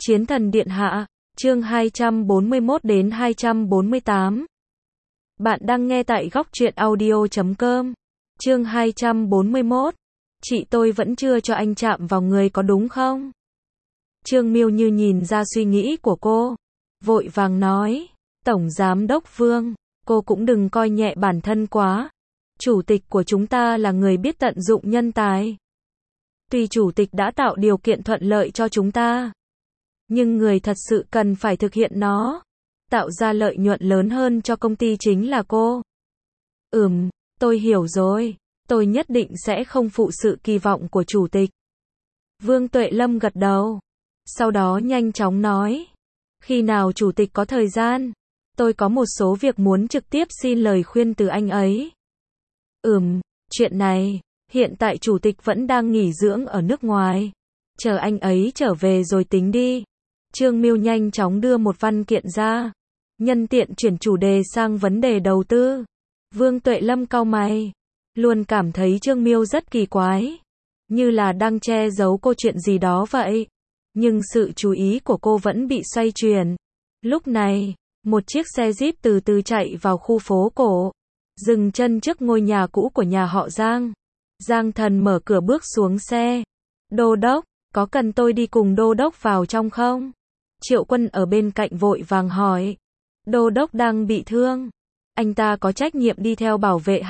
Chiến thần điện hạ, chương 241 đến 248. Bạn đang nghe tại góc truyện audio.com. Chương 241. Chị tôi vẫn chưa cho anh chạm vào người có đúng không? Trương Miêu Như nhìn ra suy nghĩ của cô, vội vàng nói, Tổng Giám đốc Vương, cô cũng đừng coi nhẹ bản thân quá. Chủ tịch của chúng ta là người biết tận dụng nhân tài. Tuy chủ tịch đã tạo điều kiện thuận lợi cho chúng ta, nhưng người thật sự cần phải thực hiện nó, tạo ra lợi nhuận lớn hơn cho công ty chính là cô. Tôi hiểu rồi, tôi nhất định sẽ không phụ sự kỳ vọng của chủ tịch. Vương Tuệ Lâm gật đầu, sau đó nhanh chóng nói, khi nào chủ tịch có thời gian, tôi có một số việc muốn trực tiếp xin lời khuyên từ anh ấy. Chuyện này, hiện tại chủ tịch vẫn đang nghỉ dưỡng ở nước ngoài, chờ anh ấy trở về rồi tính đi. Trương Miêu nhanh chóng đưa một văn kiện ra, nhân tiện chuyển chủ đề sang vấn đề đầu tư. Vương Tuệ Lâm cau mày, luôn cảm thấy Trương Miêu rất kỳ quái, như là đang che giấu cô chuyện gì đó vậy. Nhưng sự chú ý của cô vẫn bị xoay chuyển. Lúc này, một chiếc xe Jeep từ từ chạy vào khu phố cổ, dừng chân trước ngôi nhà cũ của nhà họ Giang. Giang Thần mở cửa bước xuống xe. Đô đốc, có cần tôi đi cùng đô đốc vào trong không? Triệu Quân ở bên cạnh vội vàng hỏi. Đô đốc đang bị thương, anh ta có trách nhiệm đi theo bảo vệ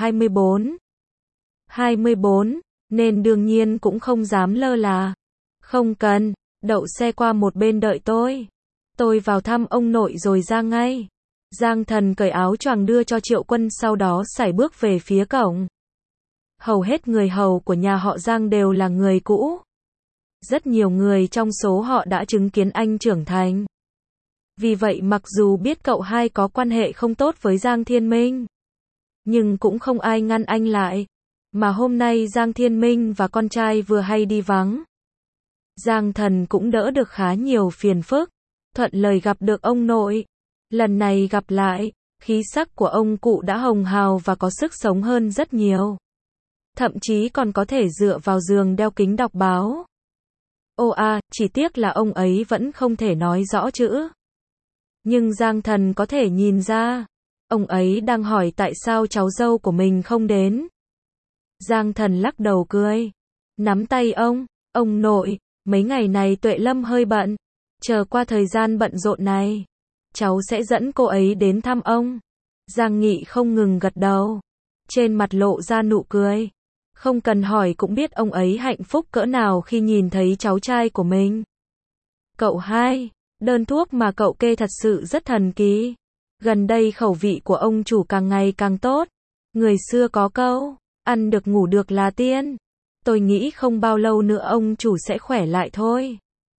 24, nên đương nhiên cũng không dám lơ là. Không cần, đậu xe qua một bên đợi tôi. Tôi vào thăm ông nội rồi ra ngay. Giang Thần cởi áo choàng đưa cho Triệu Quân, sau đó sải bước về phía cổng. Hầu hết người hầu của nhà họ Giang đều là người cũ. Rất nhiều người trong số họ đã chứng kiến anh trưởng thành. Vì vậy mặc dù biết cậu hai có quan hệ không tốt với Giang Thiên Minh, nhưng cũng không ai ngăn anh lại. Mà hôm nay Giang Thiên Minh và con trai vừa hay đi vắng, Giang Thần cũng đỡ được khá nhiều phiền phức, thuận lời gặp được ông nội. Lần này gặp lại, khí sắc của ông cụ đã hồng hào và có sức sống hơn rất nhiều. Thậm chí còn có thể dựa vào giường đeo kính đọc báo. Chỉ tiếc là ông ấy vẫn không thể nói rõ chữ. Nhưng Giang Thần có thể nhìn ra, ông ấy đang hỏi tại sao cháu dâu của mình không đến. Giang Thần lắc đầu cười, nắm tay ông nội, mấy ngày này Tuệ Lâm hơi bận, chờ qua thời gian bận rộn này, cháu sẽ dẫn cô ấy đến thăm ông. Giang Nghị không ngừng gật đầu, trên mặt lộ ra nụ cười. Không cần hỏi cũng biết ông ấy hạnh phúc cỡ nào khi nhìn thấy cháu trai của mình. Cậu hai, đơn thuốc mà cậu kê thật sự rất thần kỳ. Gần đây khẩu vị của ông chủ càng ngày càng tốt. Người xưa có câu, ăn được ngủ được là tiên. Tôi nghĩ không bao lâu nữa ông chủ sẽ khỏe lại thôi.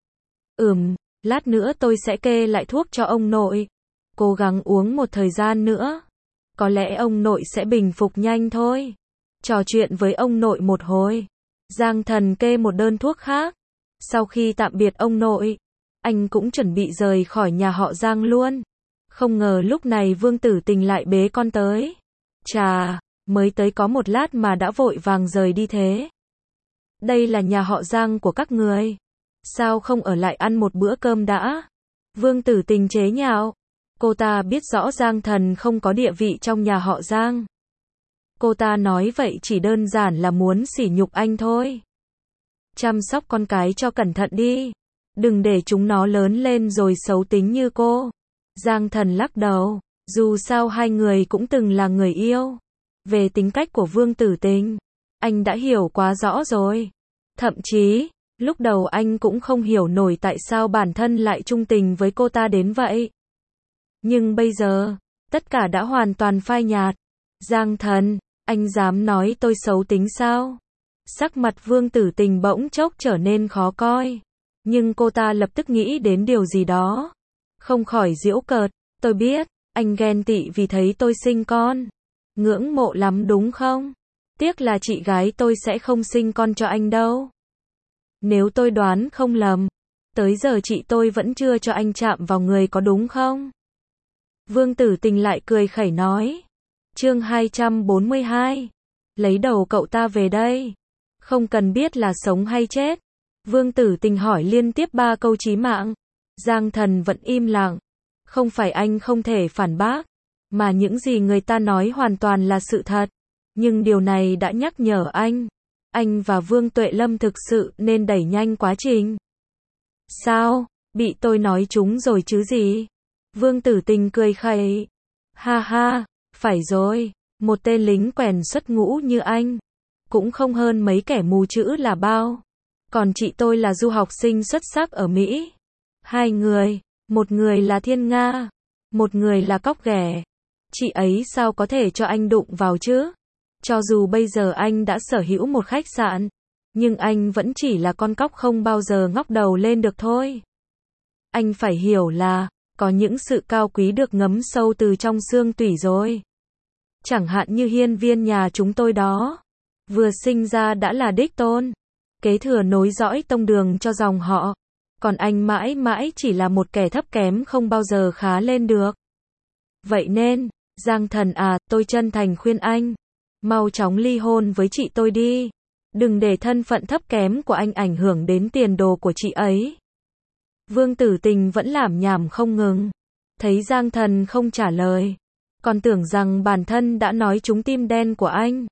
Lát nữa tôi sẽ kê lại thuốc cho ông nội. Cố gắng uống một thời gian nữa, có lẽ ông nội sẽ bình phục nhanh thôi. Trò chuyện với ông nội một hồi, Giang Thần kê một đơn thuốc khác. Sau khi tạm biệt ông nội, anh cũng chuẩn bị rời khỏi nhà họ Giang luôn. Không ngờ lúc này Vương Tử Tình lại bế con tới. Chà, mới tới có một lát mà đã vội vàng rời đi thế. Đây là nhà họ Giang của các người, sao không ở lại ăn một bữa cơm đã? Vương Tử Tình chế nhạo. Cô ta biết rõ Giang Thần không có địa vị trong nhà họ Giang. Cô ta nói vậy chỉ đơn giản là muốn sỉ nhục anh thôi. Chăm sóc con cái cho cẩn thận đi, đừng để chúng nó lớn lên rồi xấu tính như cô. Giang Thần lắc đầu, dù sao hai người cũng từng là người yêu. Về tính cách của Vương Tử Tình, anh đã hiểu quá rõ rồi. Thậm chí, lúc đầu anh cũng không hiểu nổi tại sao bản thân lại trung tình với cô ta đến vậy. Nhưng bây giờ, tất cả đã hoàn toàn phai nhạt. Giang Thần, anh dám nói tôi xấu tính sao? Sắc mặt Vương Tử Tình bỗng chốc trở nên khó coi. Nhưng cô ta lập tức nghĩ đến điều gì đó, không khỏi giễu cợt. Tôi biết, anh ghen tị vì thấy tôi sinh con. Ngưỡng mộ lắm đúng không? Tiếc là chị gái tôi sẽ không sinh con cho anh đâu. Nếu tôi đoán không lầm, tới giờ chị tôi vẫn chưa cho anh chạm vào người có đúng không? Vương Tử Tình lại cười khẩy nói. Chương 242. Lấy đầu cậu ta về đây. Không cần biết là sống hay chết. Vương Tử Tình hỏi liên tiếp 3 câu chí mạng. Giang Thần vẫn im lặng. Không phải anh không thể phản bác, mà những gì người ta nói hoàn toàn là sự thật. Nhưng điều này đã nhắc nhở anh và Vương Tuệ Lâm thực sự nên đẩy nhanh quá trình. Sao, bị tôi nói trúng rồi chứ gì? Vương Tử Tình cười khẩy. Ha ha, phải rồi, một tên lính quèn xuất ngũ như anh, cũng không hơn mấy kẻ mù chữ là bao. Còn chị tôi là du học sinh xuất sắc ở Mỹ. Hai người, một người là thiên nga, một người là cóc ghẻ. Chị ấy sao có thể cho anh đụng vào chứ? Cho dù bây giờ anh đã sở hữu một khách sạn, nhưng anh vẫn chỉ là con cóc không bao giờ ngóc đầu lên được thôi. Anh phải hiểu là, có những sự cao quý được ngấm sâu từ trong xương tủy rồi. Chẳng hạn như hiên viên nhà chúng tôi đó. Vừa sinh ra đã là đích tôn, kế thừa nối dõi tông đường cho dòng họ. Còn anh mãi mãi chỉ là một kẻ thấp kém không bao giờ khá lên được. Vậy nên, Giang Thần à, tôi chân thành khuyên anh, mau chóng ly hôn với chị tôi đi. Đừng để thân phận thấp kém của anh ảnh hưởng đến tiền đồ của chị ấy. Vương Tử Tình vẫn lảm nhảm không ngừng. Thấy Giang Thần không trả lời, còn tưởng rằng bản thân đã nói trúng tim đen của anh.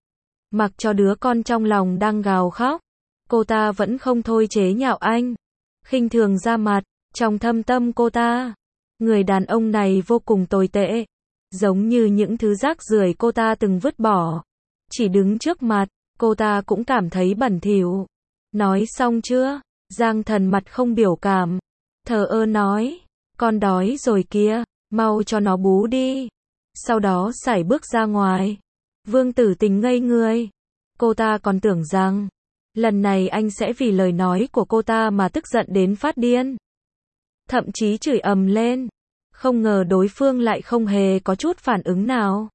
Mặc cho đứa con trong lòng đang gào khóc, cô ta vẫn không thôi chế nhạo anh, khinh thường ra mặt. Trong thâm tâm cô ta, người đàn ông này vô cùng tồi tệ, giống như những thứ rác rưởi cô ta từng vứt bỏ. Chỉ đứng trước mặt, cô ta cũng cảm thấy bẩn thỉu. Nói xong chưa? Giang Thần mặt không biểu cảm, thờ ơ nói, con đói rồi kia, mau cho nó bú đi. Sau đó sải bước ra ngoài. Vương Tử Tình ngây người. Cô ta còn tưởng rằng, lần này anh sẽ vì lời nói của cô ta mà tức giận đến phát điên. Thậm chí chửi ầm lên. Không ngờ đối phương lại không hề có chút phản ứng nào.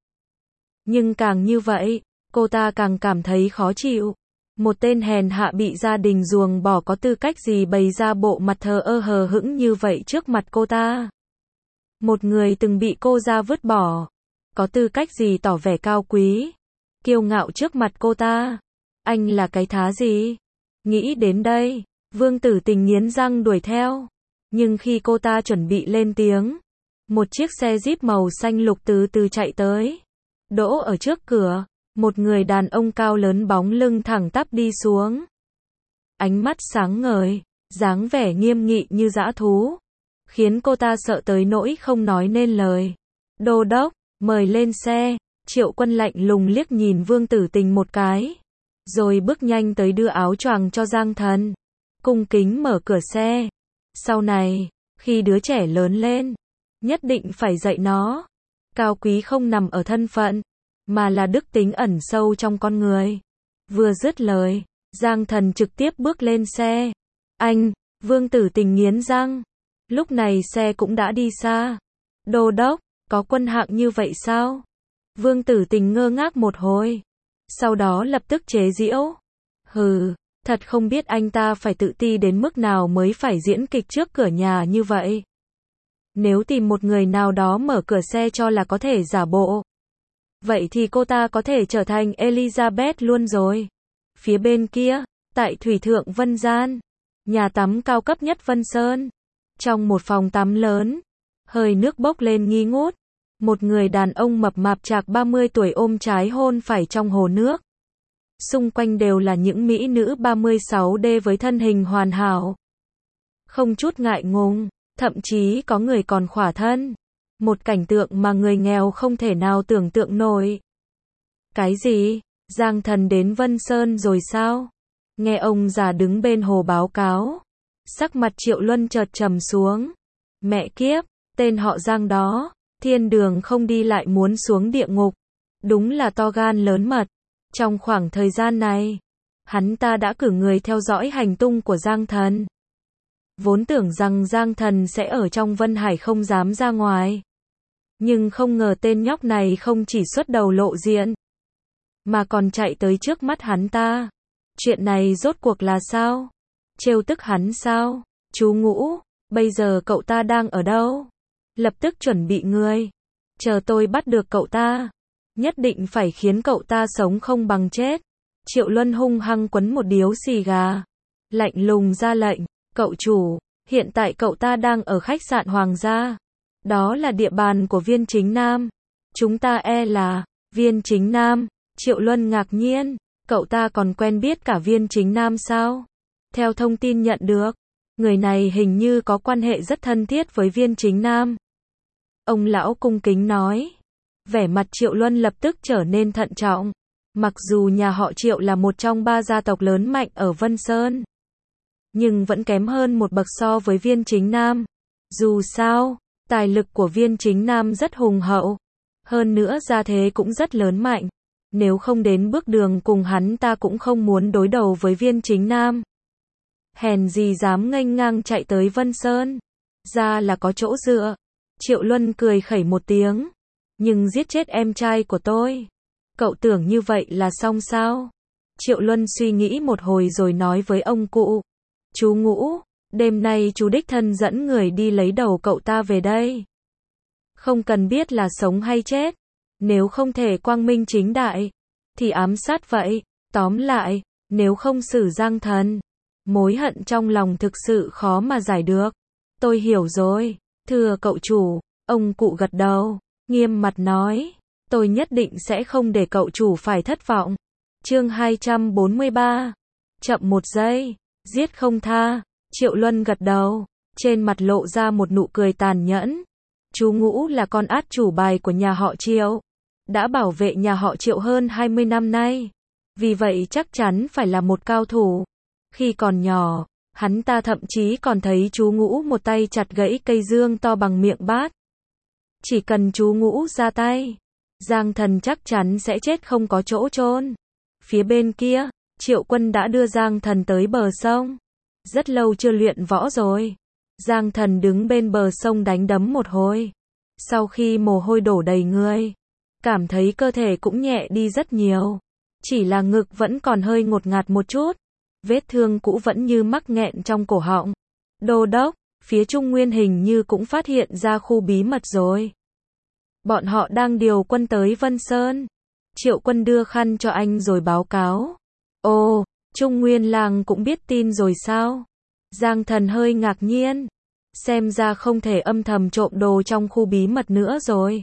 Nhưng càng như vậy, cô ta càng cảm thấy khó chịu. Một tên hèn hạ bị gia đình ruồng bỏ có tư cách gì bày ra bộ mặt thờ ơ hờ hững như vậy trước mặt cô ta. Một người từng bị cô ra vứt bỏ, có tư cách gì tỏ vẻ cao quý, kiêu ngạo trước mặt cô ta. Anh là cái thá gì? Nghĩ đến đây, Vương Tử Tình nghiến răng đuổi theo. Nhưng khi cô ta chuẩn bị lên tiếng, một chiếc xe Jeep màu xanh lục từ từ chạy tới, đỗ ở trước cửa. Một người đàn ông cao lớn bóng lưng thẳng tắp đi xuống. Ánh mắt sáng ngời, dáng vẻ nghiêm nghị như dã thú, khiến cô ta sợ tới nỗi không nói nên lời. Đô đốc, mời lên xe. Triệu Quân lạnh lùng liếc nhìn Vương Tử Tình một cái, rồi bước nhanh tới đưa áo choàng cho Giang Thần, cung kính mở cửa xe. Sau này, khi đứa trẻ lớn lên, nhất định phải dạy nó, cao quý không nằm ở thân phận, mà là đức tính ẩn sâu trong con người. Vừa dứt lời, Giang Thần trực tiếp bước lên xe. Anh, Vương Tử Tình nghiến răng. Lúc này xe cũng đã đi xa. Đô đốc, có quân hạng như vậy sao? Vương Tử Tình ngơ ngác một hồi, sau đó lập tức chế giễu. Hừ, thật không biết anh ta phải tự ti đến mức nào mới phải diễn kịch trước cửa nhà như vậy. Nếu tìm một người nào đó mở cửa xe cho là có thể giả bộ, vậy thì cô ta có thể trở thành Elizabeth luôn rồi. Phía bên kia, tại Thủy Thượng Vân Gian, nhà tắm cao cấp nhất Vân Sơn, trong một phòng tắm lớn, hơi nước bốc lên nghi ngút. Một người đàn ông mập mạp chạc 30 tuổi ôm trái hôn phải trong hồ nước. Xung quanh đều là những mỹ nữ 36D với thân hình hoàn hảo, không chút ngại ngùng, thậm chí có người còn khỏa thân. Một cảnh tượng mà người nghèo không thể nào tưởng tượng nổi. Cái gì? Giang Thần đến Vân Sơn rồi sao? Nghe ông già đứng bên hồ báo cáo, sắc mặt Triệu Luân chợt trầm xuống. Mẹ kiếp, tên họ Giang đó, thiên đường không đi lại muốn xuống địa ngục. Đúng là to gan lớn mật. Trong khoảng thời gian này, hắn ta đã cử người theo dõi hành tung của Giang Thần. Vốn tưởng rằng Giang Thần sẽ ở trong Vân Hải không dám ra ngoài. Nhưng không ngờ tên nhóc này không chỉ xuất đầu lộ diện, mà còn chạy tới trước mắt hắn ta. Chuyện này rốt cuộc là sao? Trêu tức hắn sao? Chú Ngũ, bây giờ cậu ta đang ở đâu? Lập tức chuẩn bị người. Chờ tôi bắt được cậu ta, nhất định phải khiến cậu ta sống không bằng chết. Triệu Luân hung hăng quấn một điếu xì gà, lạnh lùng ra lệnh. Cậu chủ, Hiện tại cậu ta đang ở khách sạn Hoàng gia. Đó là địa bàn của Viên Chính Nam. Chúng ta là Viên Chính Nam. Triệu Luân ngạc nhiên, cậu ta còn quen biết cả Viên Chính Nam sao? Theo thông tin nhận được, người này hình như có quan hệ rất thân thiết với Viên Chính Nam. Ông lão cung kính nói. Vẻ mặt Triệu Luân lập tức trở nên thận trọng. Mặc dù nhà họ Triệu là một trong 3 gia tộc lớn mạnh ở Vân Sơn, nhưng vẫn kém hơn một bậc so với Viên Chính Nam. Dù sao, tài lực của Viên Chính Nam rất hùng hậu. Hơn nữa gia thế cũng rất lớn mạnh. Nếu không đến bước đường cùng hắn ta cũng không muốn đối đầu với Viên Chính Nam. Hèn gì dám nghênh ngang chạy tới Vân Sơn. Ra là có chỗ dựa. Triệu Luân cười khẩy một tiếng. Nhưng giết chết em trai của tôi. Cậu tưởng như vậy là xong sao? Triệu Luân suy nghĩ một hồi rồi nói với ông cụ. Chú Ngũ, đêm nay chú đích thân dẫn người đi lấy đầu cậu ta về đây. Không cần biết là sống hay chết. Nếu không thể quang minh chính đại, thì ám sát vậy. Tóm lại, nếu không xử Giang Thần, mối hận trong lòng thực sự khó mà giải được. Tôi hiểu rồi, thưa cậu chủ. Ông cụ gật đầu, nghiêm mặt nói. Tôi nhất định sẽ không để cậu chủ phải thất vọng. Chương 243. Chậm một giây, giết không tha. Triệu Luân gật đầu, trên mặt lộ ra một nụ cười tàn nhẫn. Chú Ngũ là con át chủ bài của nhà họ Triệu, đã bảo vệ nhà họ Triệu hơn 20 năm nay. Vì vậy chắc chắn phải là một cao thủ. Khi còn nhỏ, hắn ta thậm chí còn thấy chú Ngũ một tay chặt gãy cây dương to bằng miệng bát. Chỉ cần chú Ngũ ra tay, Giang Thần chắc chắn sẽ chết không có chỗ chôn. Phía bên kia, Triệu Quân đã đưa Giang Thần tới bờ sông. Rất lâu chưa luyện võ rồi. Giang Thần đứng bên bờ sông đánh đấm một hồi. Sau khi mồ hôi đổ đầy người, cảm thấy cơ thể cũng nhẹ đi rất nhiều. Chỉ là ngực vẫn còn hơi ngột ngạt một chút. Vết thương cũ vẫn như mắc nghẹn trong cổ họng. Đô đốc, phía Trung Nguyên hình như cũng phát hiện ra khu bí mật rồi. Bọn họ đang điều quân tới Vân Sơn. Triệu Quân đưa khăn cho anh rồi báo cáo. Ồ, Trung Nguyên làng cũng biết tin rồi sao? Giang Thần hơi ngạc nhiên. Xem ra không thể âm thầm trộm đồ trong khu bí mật nữa rồi.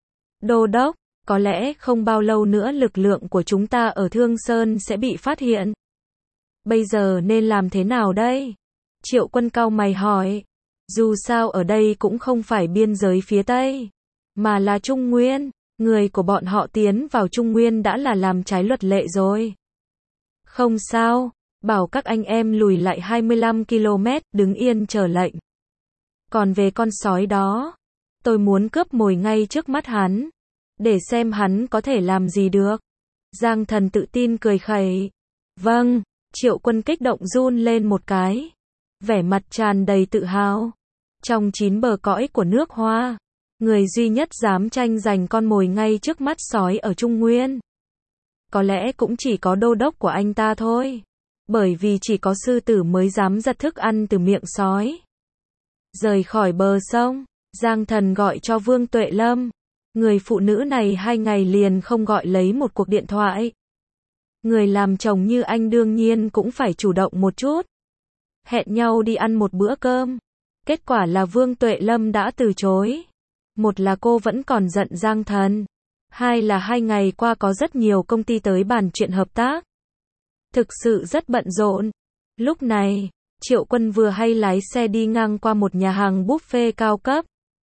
Đô đốc, có lẽ không bao lâu nữa lực lượng của chúng ta ở Thương Sơn sẽ bị phát hiện. Bây giờ nên làm thế nào đây? Triệu Quân cau mày hỏi. Dù sao ở đây cũng không phải biên giới phía Tây, mà là Trung Nguyên. Người của bọn họ tiến vào Trung Nguyên đã là làm trái luật lệ rồi. Không sao, bảo các anh em lùi lại 25 km, đứng yên chờ lệnh. Còn về con sói đó, tôi muốn cướp mồi ngay trước mắt hắn, để xem hắn có thể làm gì được. Giang Thần tự tin cười khẩy. Vâng, Triệu Quân kích động run lên một cái. Vẻ mặt tràn đầy tự hào. Trong 9 bờ cõi của nước Hoa, người duy nhất dám tranh giành con mồi ngay trước mắt sói ở Trung Nguyên, có lẽ cũng chỉ có đô đốc của anh ta thôi. Bởi vì chỉ có sư tử mới dám giật thức ăn từ miệng sói. Rời khỏi bờ sông, Giang Thần gọi cho Vương Tuệ Lâm. Người phụ nữ này 2 ngày liền không gọi lấy một cuộc điện thoại. Người làm chồng như anh đương nhiên cũng phải chủ động một chút. Hẹn nhau đi ăn một bữa cơm. Kết quả là Vương Tuệ Lâm đã từ chối. Một là cô vẫn còn giận Giang Thần. Hai là 2 ngày qua có rất nhiều công ty tới bàn chuyện hợp tác. Thực sự rất bận rộn. Lúc này, Triệu Quân vừa hay lái xe đi ngang qua một nhà hàng buffet cao cấp.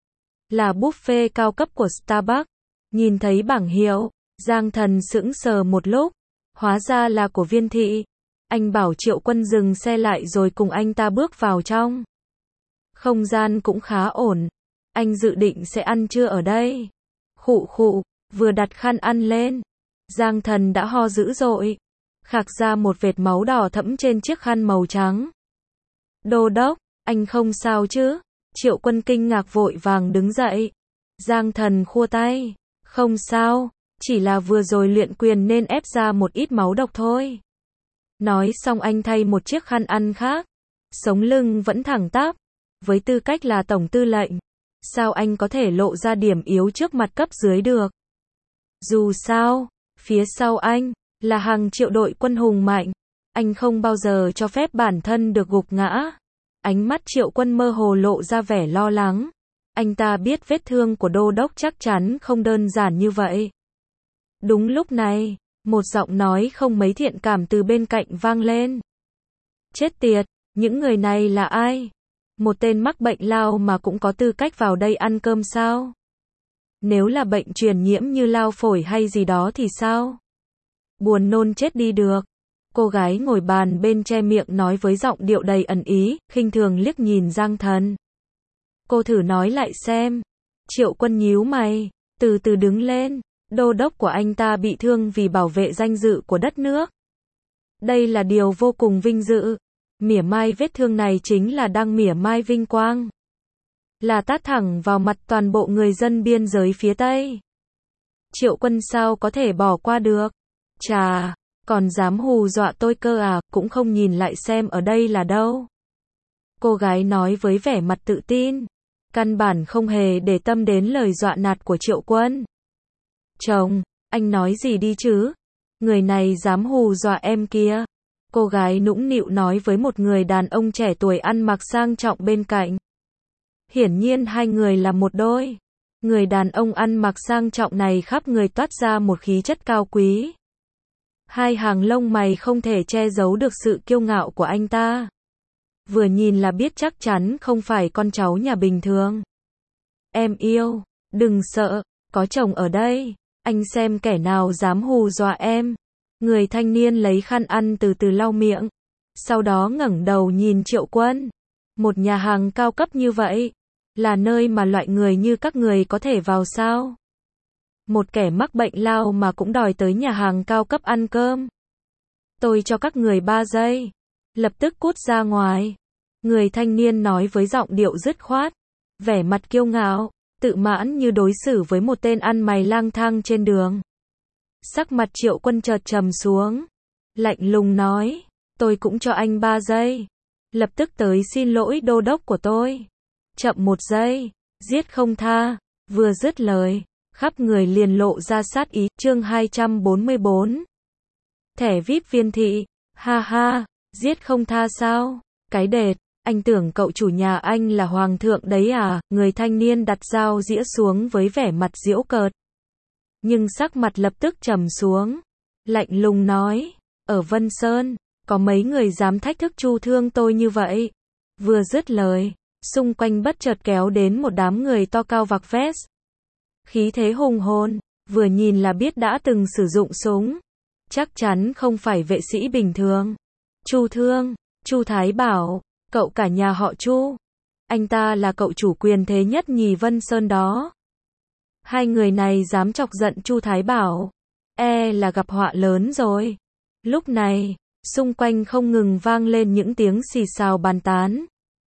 Là buffet cao cấp của Starbucks. Nhìn thấy bảng hiệu, Giang Thần sững sờ một lúc. Hóa ra là của Viên thị. Anh bảo Triệu Quân dừng xe lại rồi cùng anh ta bước vào trong. Không gian cũng khá ổn. Anh dự định sẽ ăn trưa ở đây. Khụ khụ, vừa đặt khăn ăn lên, Giang Thần đã ho dữ dội, khạc ra một vệt máu đỏ thẫm trên chiếc khăn màu trắng. Đô đốc, anh không sao chứ? Triệu Quân kinh ngạc vội vàng đứng dậy. Giang Thần khua tay. Không sao, chỉ là vừa rồi luyện quyền nên ép ra một ít máu độc thôi. Nói xong anh thay một chiếc khăn ăn khác. Sống lưng vẫn thẳng tắp. Với tư cách là tổng tư lệnh, sao anh có thể lộ ra điểm yếu trước mặt cấp dưới được? Dù sao, phía sau anh là hàng triệu đội quân hùng mạnh. Anh không bao giờ cho phép bản thân được gục ngã. Ánh mắt Triệu Quân mơ hồ lộ ra vẻ lo lắng. Anh ta biết vết thương của đô đốc chắc chắn không đơn giản như vậy. Đúng lúc này, một giọng nói không mấy thiện cảm từ bên cạnh vang lên. Chết tiệt, những người này là ai? Một tên mắc bệnh lao mà cũng có tư cách vào đây ăn cơm sao? Nếu là bệnh truyền nhiễm như lao phổi hay gì đó thì sao? Buồn nôn chết đi được. Cô gái ngồi bàn bên che miệng nói với giọng điệu đầy ẩn ý, khinh thường liếc nhìn Giang Thần. Cô thử nói lại xem. Triệu Quân nhíu mày, từ từ đứng lên. Đô đốc của anh ta bị thương vì bảo vệ danh dự của đất nước. Đây là điều vô cùng vinh dự. Mỉa mai vết thương này chính là đang mỉa mai vinh quang. Là tát thẳng vào mặt toàn bộ người dân biên giới phía Tây. Triệu Quân sao có thể bỏ qua được? Chà, còn dám hù dọa tôi cơ à, cũng không nhìn lại xem ở đây là đâu. Cô gái nói với vẻ mặt tự tin, căn bản không hề để tâm đến lời dọa nạt của Triệu Quân. Chồng, anh nói gì đi chứ? Người này dám hù dọa em kia. Cô gái nũng nịu nói với một người đàn ông trẻ tuổi ăn mặc sang trọng bên cạnh. Hiển nhiên hai người là một đôi. Người đàn ông ăn mặc sang trọng này khắp người toát ra một khí chất cao quý. Hai hàng lông mày không thể che giấu được sự kiêu ngạo của anh ta. Vừa nhìn là biết chắc chắn không phải con cháu nhà bình thường. Em yêu, đừng sợ, có chồng ở đây. Anh xem kẻ nào dám hù dọa em. Người thanh niên lấy khăn ăn từ từ lau miệng. Sau đó ngẩng đầu nhìn Triệu Quân. Một nhà hàng cao cấp như vậy, là nơi mà loại người như các người có thể vào sao? Một kẻ mắc bệnh lao mà cũng đòi tới nhà hàng cao cấp ăn cơm. Tôi cho các người 3 giây. Lập tức cút ra ngoài. Người thanh niên nói với giọng điệu dứt khoát. Vẻ mặt kiêu ngạo, tự mãn như đối xử với một tên ăn mày lang thang trên đường. Sắc mặt Triệu Quân chợt trầm xuống. Lạnh lùng nói. Tôi cũng cho anh 3 giây. Lập tức tới xin lỗi đô đốc của tôi. Chậm 1 giây. Giết không tha. Vừa dứt lời, khắp người liền lộ ra sát ý. Chương 244. Thẻ VIP viên thị. Ha ha. Giết không tha sao? Cái đệt. Anh tưởng cậu chủ nhà anh là hoàng thượng đấy à? Người thanh niên đặt dao dĩa xuống với vẻ mặt giễu cợt. Nhưng sắc mặt lập tức trầm xuống. Lạnh lùng nói. Ở Vân Sơn, có mấy người dám thách thức Chu Thương tôi như vậy? Vừa dứt lời, xung quanh bất chợt kéo đến một đám người to cao vạc vest. Khí thế hùng hồn, vừa nhìn là biết đã từng sử dụng súng. Chắc chắn không phải vệ sĩ bình thường. Chu Thương, Chu Thái Bảo, cậu cả nhà họ Chu. Anh ta là cậu chủ quyền thế nhất nhì Vân Sơn đó. Hai người này dám chọc giận Chu Thái Bảo, là gặp họa lớn rồi. Lúc này, xung quanh không ngừng vang lên những tiếng xì xào bàn tán.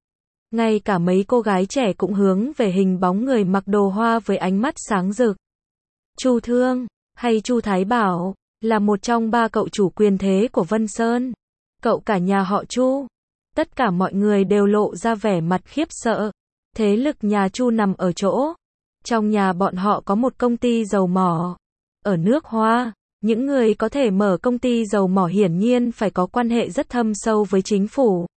Ngay cả mấy cô gái trẻ cũng hướng về hình bóng người mặc đồ hoa với ánh mắt sáng rực. Chu Thương, hay Chu Thái Bảo, là một trong 3 cậu chủ quyền thế của Vân Sơn. Cậu cả nhà họ Chu. Tất cả mọi người đều lộ ra vẻ mặt khiếp sợ. Thế lực nhà Chu nằm ở chỗ. Trong nhà bọn họ có một công ty dầu mỏ. Ở nước Hoa, những người có thể mở công ty dầu mỏ hiển nhiên phải có quan hệ rất thâm sâu với chính phủ.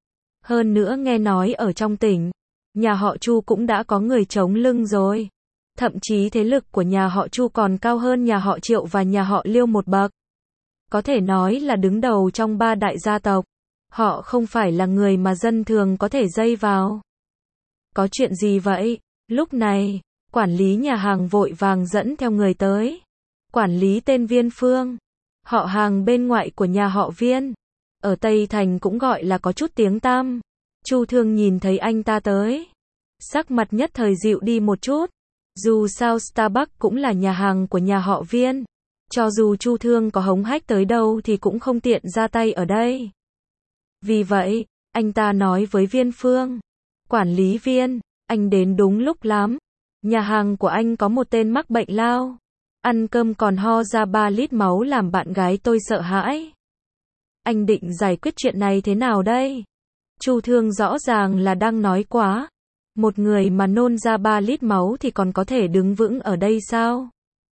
Hơn nữa nghe nói ở trong tỉnh, nhà họ Chu cũng đã có người chống lưng rồi. Thậm chí thế lực của nhà họ Chu còn cao hơn nhà họ Triệu và nhà họ Liêu một bậc. Có thể nói là đứng đầu trong 3 đại gia tộc. Họ không phải là người mà dân thường có thể dây vào. Có chuyện gì vậy? Lúc này, quản lý nhà hàng vội vàng dẫn theo người tới. Quản lý tên Viên Phương. Họ hàng bên ngoại của nhà họ Viên. Ở Tây Thành cũng gọi là có chút tiếng tăm. Chu Thương nhìn thấy anh ta tới. Sắc mặt nhất thời dịu đi một chút. Dù sao Starbucks cũng là nhà hàng của nhà họ Viên. Cho dù Chu Thương có hống hách tới đâu thì cũng không tiện ra tay ở đây. Vì vậy, anh ta nói với Viên Phương. Quản lý Viên, anh đến đúng lúc lắm. Nhà hàng của anh có một tên mắc bệnh lao. Ăn cơm còn ho ra 3 lít máu làm bạn gái tôi sợ hãi. Anh định giải quyết chuyện này thế nào đây? Chu Thương rõ ràng là đang nói quá. Một người mà nôn ra 3 lít máu thì còn có thể đứng vững ở đây sao?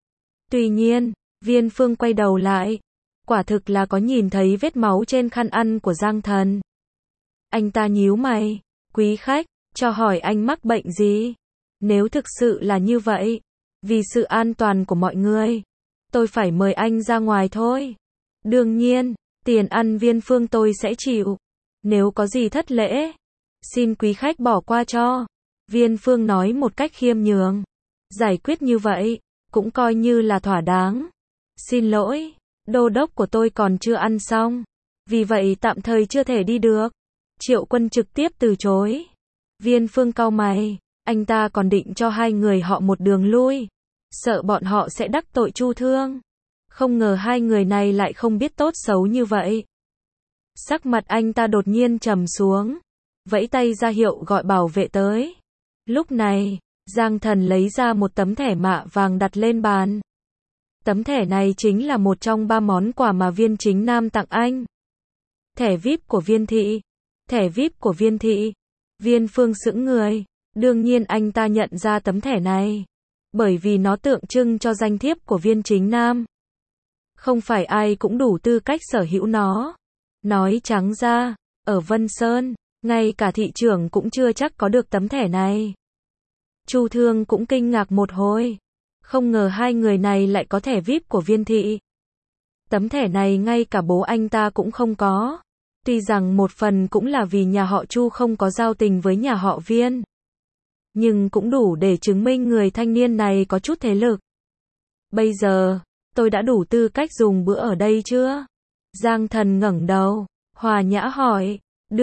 Tuy nhiên, Viên Phương quay đầu lại. Quả thực là có nhìn thấy vết máu trên khăn ăn của Giang Thần. Anh ta nhíu mày. Quý khách, cho hỏi anh mắc bệnh gì? Nếu thực sự là như vậy, vì sự an toàn của mọi người, tôi phải mời anh ra ngoài thôi. Đương nhiên, tiền ăn viên phương tôi sẽ chịu. Nếu có gì thất lễ, xin quý khách bỏ qua cho. Viên phương nói một cách khiêm nhường. Giải quyết như vậy, cũng coi như là thỏa đáng. Xin lỗi, đô đốc của tôi còn chưa ăn xong. Vì vậy tạm thời chưa thể đi được. Triệu Quân trực tiếp từ chối. Viên phương cau mày. Anh ta còn định cho hai người họ một đường lui. Sợ bọn họ sẽ đắc tội Chu Thương. Không ngờ hai người này lại không biết tốt xấu như vậy. Sắc mặt anh ta đột nhiên trầm xuống. Vẫy tay ra hiệu gọi bảo vệ tới. Lúc này, Giang Thần lấy ra một tấm thẻ mạ vàng đặt lên bàn. Tấm thẻ này chính là một trong 3 món quà mà Viên Chính Nam tặng anh. Thẻ VIP của Viên thị. Thẻ VIP của Viên thị. Viên Phương sững người. Đương nhiên anh ta nhận ra tấm thẻ này. Bởi vì nó tượng trưng cho danh thiếp của Viên Chính Nam. Không phải ai cũng đủ tư cách sở hữu nó. Nói trắng ra, ở Vân Sơn, ngay cả thị trưởng cũng chưa chắc có được tấm thẻ này. Chu Thương cũng kinh ngạc một hồi. Không ngờ hai người này lại có thẻ VIP của Viên thị. Tấm thẻ này ngay cả bố anh ta cũng không có. Tuy rằng một phần cũng là vì nhà họ Chu không có giao tình với nhà họ Viên. Nhưng cũng đủ để chứng minh người thanh niên này có chút thế lực. Bây giờ, tôi đã đủ tư cách dùng bữa ở đây chưa? Giang Thần ngẩng đầu, hòa nhã hỏi.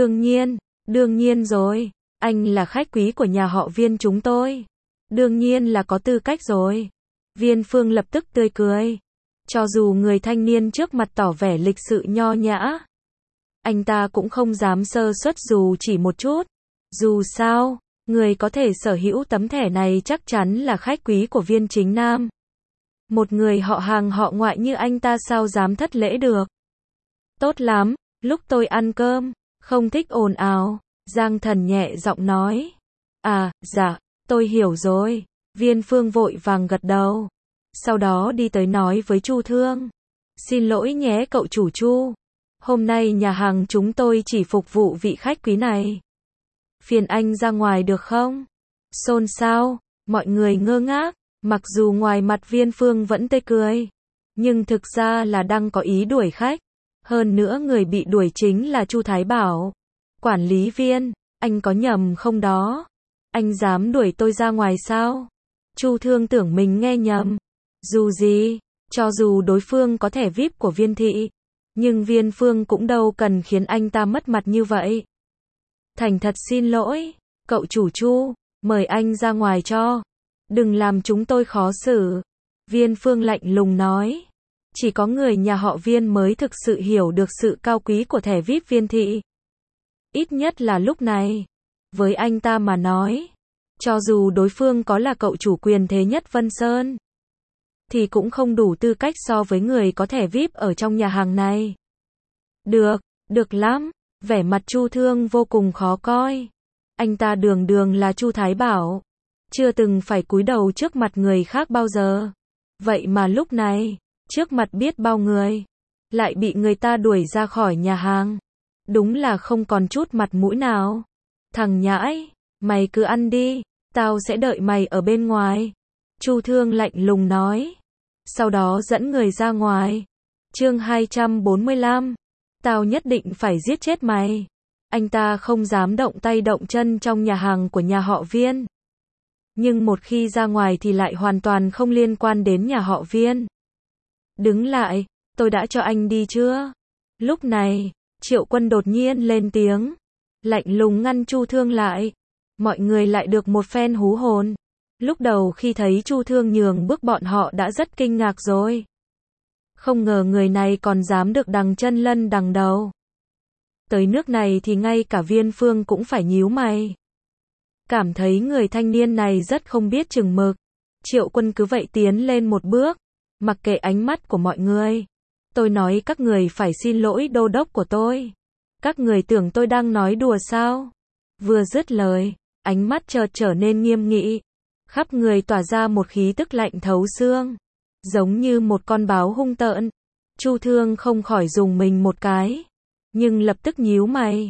Đương nhiên rồi. Anh là khách quý của nhà họ Viên chúng tôi. Đương nhiên là có tư cách rồi. Viên Phương lập tức tươi cười. Cho dù người thanh niên trước mặt tỏ vẻ lịch sự nho nhã, anh ta cũng không dám sơ suất dù chỉ một chút. Dù sao, người có thể sở hữu tấm thẻ này chắc chắn là khách quý của Viên Chính Nam. Một người họ hàng họ ngoại như anh ta sao dám thất lễ được. Tốt lắm, lúc tôi ăn cơm, không thích ồn ào. Giang Thần nhẹ giọng nói. À, dạ, tôi hiểu rồi. Viên Phương vội vàng gật đầu. Sau đó đi tới nói với Chu Thương. Xin lỗi nhé cậu chủ Chu. Hôm nay nhà hàng chúng tôi chỉ phục vụ vị khách quý này. Phiền anh ra ngoài được không? Xôn xao, mọi người ngơ ngác. Mặc dù ngoài mặt Viên Phương vẫn tươi cười, nhưng thực ra là đang có ý đuổi khách. Hơn nữa người bị đuổi chính là Chu Thái Bảo. Quản lý viên, anh có nhầm không đó? Anh dám đuổi tôi ra ngoài sao? Chu Thương tưởng mình nghe nhầm. Dù gì, cho dù đối phương có thẻ VIP của Viên thị, nhưng Viên Phương cũng đâu cần khiến anh ta mất mặt như vậy. Thành thật xin lỗi, cậu chủ Chu, mời anh ra ngoài cho. Đừng làm chúng tôi khó xử. Viên Phương lạnh lùng nói. Chỉ có người nhà họ Viên mới thực sự hiểu được sự cao quý của thẻ VIP Viên thị. Ít nhất là lúc này. Với anh ta mà nói, cho dù đối phương có là cậu chủ quyền thế nhất Vân Sơn, thì cũng không đủ tư cách so với người có thẻ VIP ở trong nhà hàng này. Được lắm. Vẻ mặt Chu Thương vô cùng khó coi. Anh ta đường là Chu Thái Bảo, chưa từng phải cúi đầu trước mặt người khác bao giờ. Vậy mà lúc này, trước mặt biết bao người, lại bị người ta đuổi ra khỏi nhà hàng. Đúng là không còn chút mặt mũi nào. Thằng nhãi, mày cứ ăn đi, tao sẽ đợi mày ở bên ngoài. Chu Thương lạnh lùng nói. Sau đó dẫn người ra ngoài. Chương 245. Tao nhất định phải giết chết mày. Anh ta không dám động tay động chân trong nhà hàng của nhà họ Viên. Nhưng một khi ra ngoài thì lại hoàn toàn không liên quan đến nhà họ Viên. Đứng lại, tôi đã cho anh đi chưa? Lúc này, Triệu Quân đột nhiên lên tiếng, lạnh lùng ngăn Chu Thương lại. Mọi người lại được một phen hú hồn. Lúc đầu khi thấy Chu Thương nhường bước bọn họ đã rất kinh ngạc rồi. Không ngờ người này còn dám được đằng chân lân đằng đầu. Tới nước này thì ngay cả Viên Phương cũng phải nhíu mày. Cảm thấy người thanh niên này rất không biết chừng mực. Triệu Quân cứ vậy tiến lên một bước, mặc kệ ánh mắt của mọi người. Tôi nói các người phải xin lỗi đô đốc của tôi. Các người tưởng tôi đang nói đùa sao? Vừa dứt lời, ánh mắt chợt trở nên nghiêm nghị. Khắp người tỏa ra một khí tức lạnh thấu xương, giống như một con báo hung tợn. Chu Thương không khỏi rùng mình một cái, nhưng lập tức nhíu mày.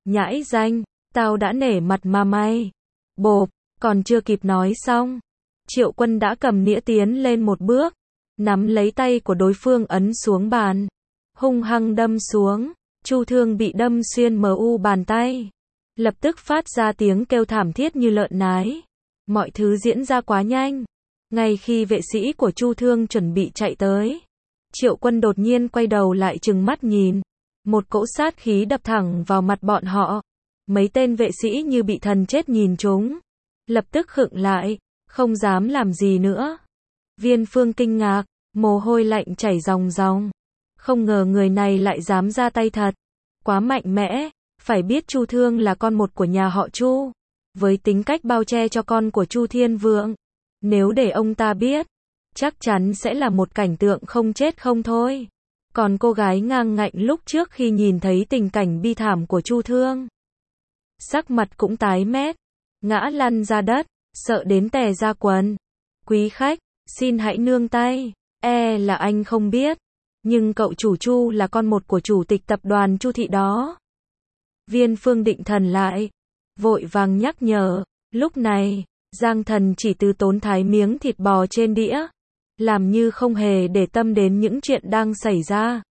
Nhãi danh, tao đã nể mặt mà mày. Bộp, còn chưa kịp nói xong. Triệu Quân đã cầm nĩa tiến lên một bước, nắm lấy tay của đối phương ấn xuống bàn, hung hăng đâm xuống. Chu Thương bị đâm xuyên mu bàn tay, lập tức phát ra tiếng kêu thảm thiết như lợn nái. Mọi thứ diễn ra quá nhanh. Ngay khi vệ sĩ của Chu Thương chuẩn bị chạy tới, Triệu Quân đột nhiên quay đầu lại trừng mắt nhìn. Một cỗ sát khí đập thẳng vào mặt bọn họ. Mấy tên vệ sĩ như bị thần chết nhìn chúng, lập tức khựng lại, không dám làm gì nữa. Viên Phương kinh ngạc, mồ hôi lạnh chảy ròng ròng. Không ngờ người này lại dám ra tay thật. Quá mạnh mẽ, phải biết Chu Thương là con một của nhà họ Chu, với tính cách bao che cho con của Chu Thiên Vượng. Nếu để ông ta biết, chắc chắn sẽ là một cảnh tượng không chết không thôi. Còn cô gái ngang ngạnh lúc trước khi nhìn thấy tình cảnh bi thảm của Chu Thương, sắc mặt cũng tái mét, ngã lăn ra đất, sợ đến tè ra quần. Quý khách, xin hãy nương tay, là anh không biết, nhưng cậu chủ Chu là con một của chủ tịch tập đoàn Chu Thị đó. Viên Phương định thần lại, vội vàng nhắc nhở. Lúc này, Giang Thần chỉ từ tốn thái miếng thịt bò trên đĩa, làm như không hề để tâm đến những chuyện đang xảy ra.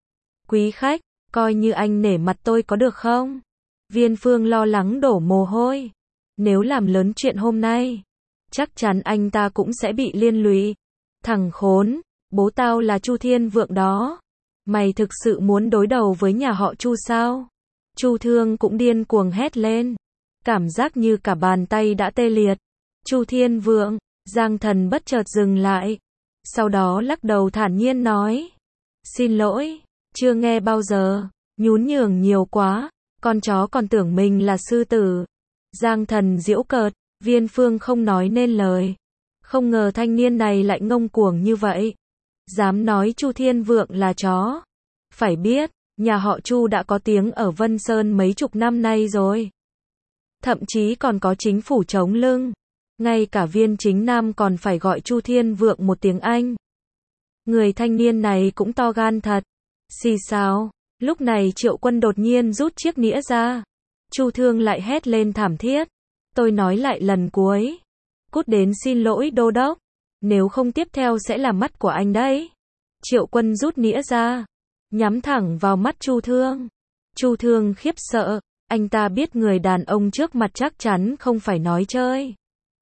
Quý khách, coi như anh nể mặt tôi có được không? Viên Phương lo lắng đổ mồ hôi. Nếu làm lớn chuyện hôm nay, chắc chắn anh ta cũng sẽ bị liên lụy. Thằng khốn, bố tao là Chu Thiên Vượng đó. Mày thực sự muốn đối đầu với nhà họ Chu sao? Chu Thương cũng điên cuồng hét lên. Cảm giác như cả bàn tay đã tê liệt. Chu Thiên Vượng, Giang Thần bất chợt dừng lại. Sau đó lắc đầu thản nhiên nói. Xin lỗi, chưa nghe bao giờ, nhún nhường nhiều quá, con chó còn tưởng mình là sư tử. Giang Thần giễu cợt, Viên Phương không nói nên lời. Không ngờ thanh niên này lại ngông cuồng như vậy. Dám nói Chu Thiên Vượng là chó. Phải biết, nhà họ Chu đã có tiếng ở Vân Sơn mấy chục năm nay rồi. Thậm chí còn có chính phủ chống lưng. Ngay cả Viên Chính Nam còn phải gọi Chu Thiên Vượng một tiếng Anh. Người thanh niên này cũng to gan thật. Xì xào, lúc này Triệu Quân đột nhiên rút chiếc nĩa ra. Chu Thương lại hét lên thảm thiết. Tôi nói lại lần cuối. Cút đến xin lỗi đô đốc. Nếu không tiếp theo sẽ là mắt của anh đấy. Triệu Quân rút nĩa ra, nhắm thẳng vào mắt Chu Thương. Chu Thương khiếp sợ. Anh ta biết người đàn ông trước mặt chắc chắn không phải nói chơi.